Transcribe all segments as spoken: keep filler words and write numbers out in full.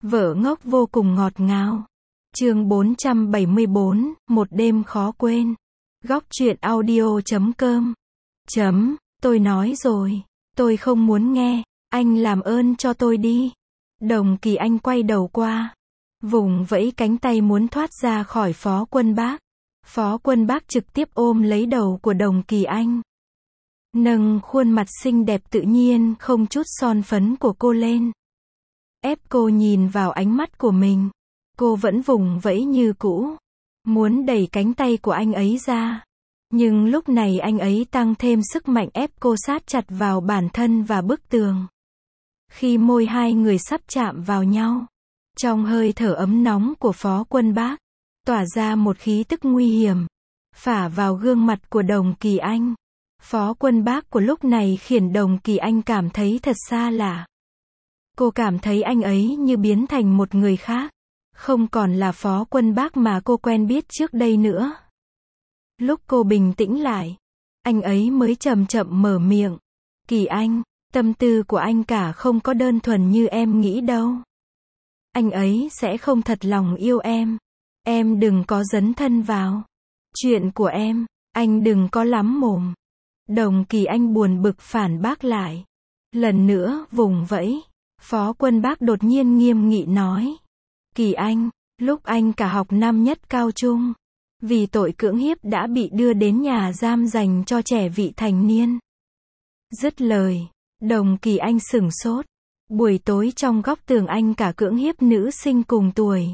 Vợ ngốc vô cùng ngọt ngào. Chương bốn trăm bảy mươi bốn, một đêm khó quên. Góc truyện audio chấm com. Chấm, tôi nói rồi. Tôi không muốn nghe. Anh làm ơn cho tôi đi. Đồng Kỳ Anh quay đầu qua. Vùng vẫy cánh tay muốn thoát ra khỏi Phó Quân Bác. Phó Quân Bác trực tiếp ôm lấy đầu của Đồng Kỳ Anh. Nâng khuôn mặt xinh đẹp tự nhiên không chút son phấn của cô lên. Ép cô nhìn vào ánh mắt của mình. Cô vẫn vùng vẫy như cũ. Muốn đẩy cánh tay của anh ấy ra. Nhưng lúc này anh ấy tăng thêm sức mạnh ép cô sát chặt vào bản thân và bức tường. Khi môi hai người sắp chạm vào nhau, trong hơi thở ấm nóng của Phó Quân Bác, tỏa ra một khí tức nguy hiểm, phả vào gương mặt của Đồng Kỳ Anh. Phó Quân Bác của lúc này khiến Đồng Kỳ Anh cảm thấy thật xa lạ. Cô cảm thấy anh ấy như biến thành một người khác, không còn là Phó Quân Bác mà cô quen biết trước đây nữa. Lúc cô bình tĩnh lại, anh ấy mới chậm chậm mở miệng. Kỳ Anh, tâm tư của anh cả không có đơn thuần như em nghĩ đâu. Anh ấy sẽ không thật lòng yêu em. Em đừng có dấn thân vào chuyện của em, anh đừng có lắm mồm. Đồng Kỳ Anh buồn bực phản bác lại. Lần nữa vùng vẫy, Phó Quân Bác đột nhiên nghiêm nghị nói. Kỳ Anh, lúc anh cả học năm nhất cao trung, vì tội cưỡng hiếp đã bị đưa đến nhà giam dành cho trẻ vị thành niên. Dứt lời, Đồng Kỳ Anh sửng sốt. Buổi tối trong góc tường anh cả cưỡng hiếp nữ sinh cùng tuổi.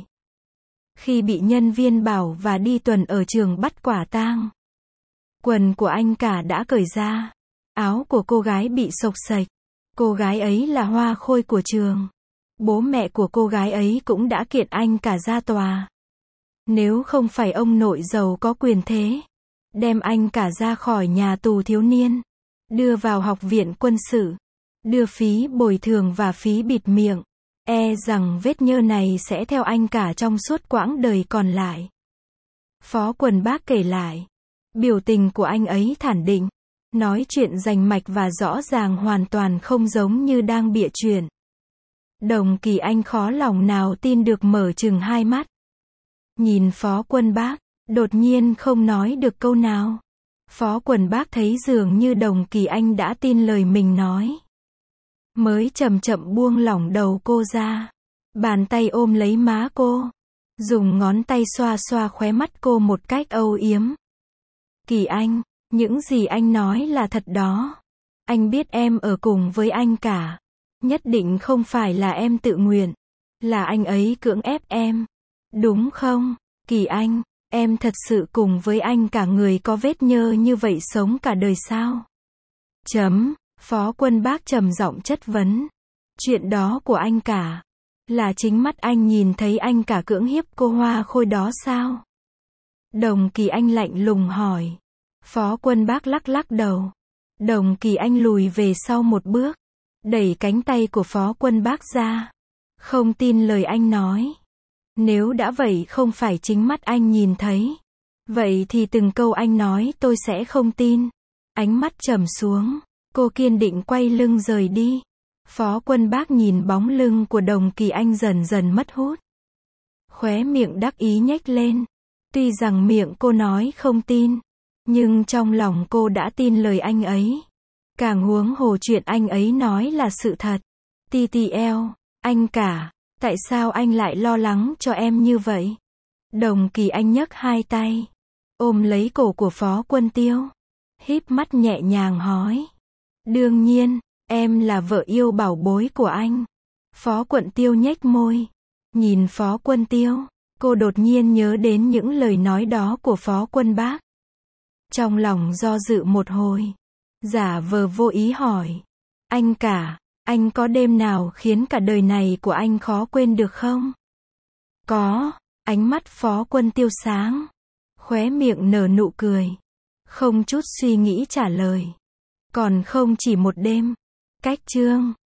Khi bị nhân viên bảo và đi tuần ở trường bắt quả tang, quần của anh cả đã cởi ra. Áo của cô gái bị xộc xệch. Cô gái ấy là hoa khôi của trường. Bố mẹ của cô gái ấy cũng đã kiện anh cả ra tòa. Nếu không phải ông nội giàu có quyền thế, đem anh cả ra khỏi nhà tù thiếu niên, đưa vào học viện quân sự, đưa phí bồi thường và phí bịt miệng, e rằng vết nhơ này sẽ theo anh cả trong suốt quãng đời còn lại. Phó Quân Bác kể lại. Biểu tình của anh ấy thản định, nói chuyện rành mạch và rõ ràng, hoàn toàn không giống như đang bịa chuyện. Đồng Kỳ Anh khó lòng nào tin được, mở trừng hai mắt. Nhìn Phó Quân Bác, đột nhiên không nói được câu nào. Phó Quân Bác thấy dường như Đồng Kỳ Anh đã tin lời mình nói, mới chậm chậm buông lỏng đầu cô ra. Bàn tay ôm lấy má cô, dùng ngón tay xoa xoa khóe mắt cô một cách âu yếm. Kỳ Anh, những gì anh nói là thật đó. Anh biết em ở cùng với anh cả. Nhất định không phải là em tự nguyện. Là anh ấy cưỡng ép em. Đúng không? Kỳ Anh, em thật sự cùng với anh cả người có vết nhơ như vậy sống cả đời sao? Chấm, Phó Quân Bác trầm giọng chất vấn. Chuyện đó của anh cả, là chính mắt anh nhìn thấy anh cả cưỡng hiếp cô hoa khôi đó sao? Đồng Kỳ Anh lạnh lùng hỏi. Phó Quân Bác lắc lắc đầu. Đồng Kỳ Anh lùi về sau một bước, đẩy cánh tay của Phó Quân Bác ra. Không tin lời anh nói. Nếu đã vậy không phải chính mắt anh nhìn thấy, vậy thì từng câu anh nói tôi sẽ không tin. Ánh mắt trầm xuống, cô kiên định quay lưng rời đi. Phó Quân Bác nhìn bóng lưng của Đồng Kỳ Anh dần dần mất hút. Khóe miệng đắc ý nhếch lên. Tuy rằng miệng cô nói không tin, nhưng trong lòng cô đã tin lời anh ấy. Càng huống hồ chuyện anh ấy nói là sự thật. tê tê lờ, anh cả, tại sao anh lại lo lắng cho em như vậy? Đồng Kỳ Anh nhấc hai tay, ôm lấy cổ của Phó Quân Tiêu, híp mắt nhẹ nhàng hỏi. Đương nhiên, em là vợ yêu bảo bối của anh. Phó Quân Tiêu nhếch môi, nhìn Phó Quân Tiêu. Cô đột nhiên nhớ đến những lời nói đó của Phó Quân Bác. Trong lòng do dự một hồi, giả vờ vô ý hỏi. Anh cả, anh có đêm nào khiến cả đời này của anh khó quên được không? Có, ánh mắt Phó Quân Tiêu sáng, khóe miệng nở nụ cười, không chút suy nghĩ trả lời. Còn không chỉ một đêm. Cách chương